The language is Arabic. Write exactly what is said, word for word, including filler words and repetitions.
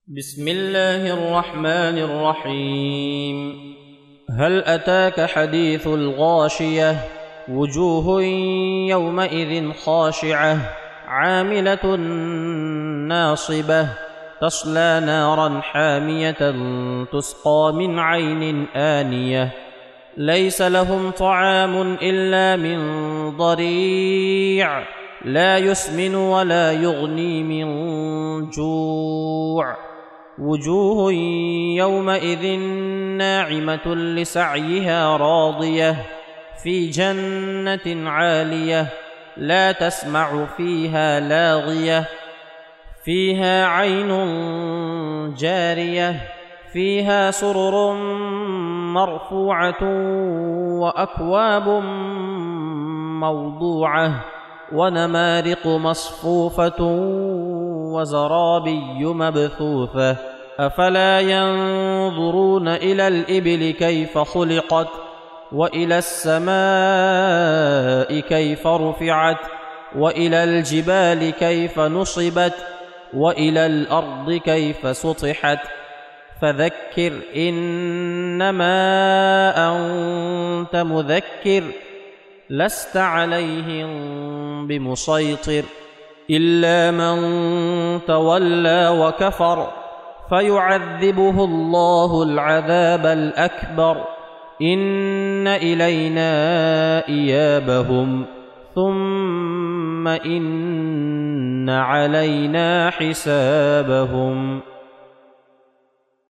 بسم الله الرحمن الرحيم. هل أتاك حديث الغاشية؟ وجوه يومئذ خاشعة عاملة ناصبة تصلى نارا حامية تسقى من عين آنية ليس لهم طعام إلا من ضريع لا يسمن ولا يغني من جوع. وجوه يومئذ ناعمة لسعيها راضية في جنة عالية لا تسمع فيها لاغية فيها عين جارية فيها سرر مرفوعة وأكواب موضوعة ونمارق مصفوفة وزرابي مبثوثة أفلا ينظرون إلى الإبل كيف خلقت وإلى السماء كيف رفعت وإلى الجبال كيف نصبت وإلى الأرض كيف سطحت فذكر إنما أنت مذكر لست عليهم بمسيطر إلا من تولى وكفر فيعذبه الله العذاب الأكبر إن إلينا إيابهم ثم إن علينا حسابهم.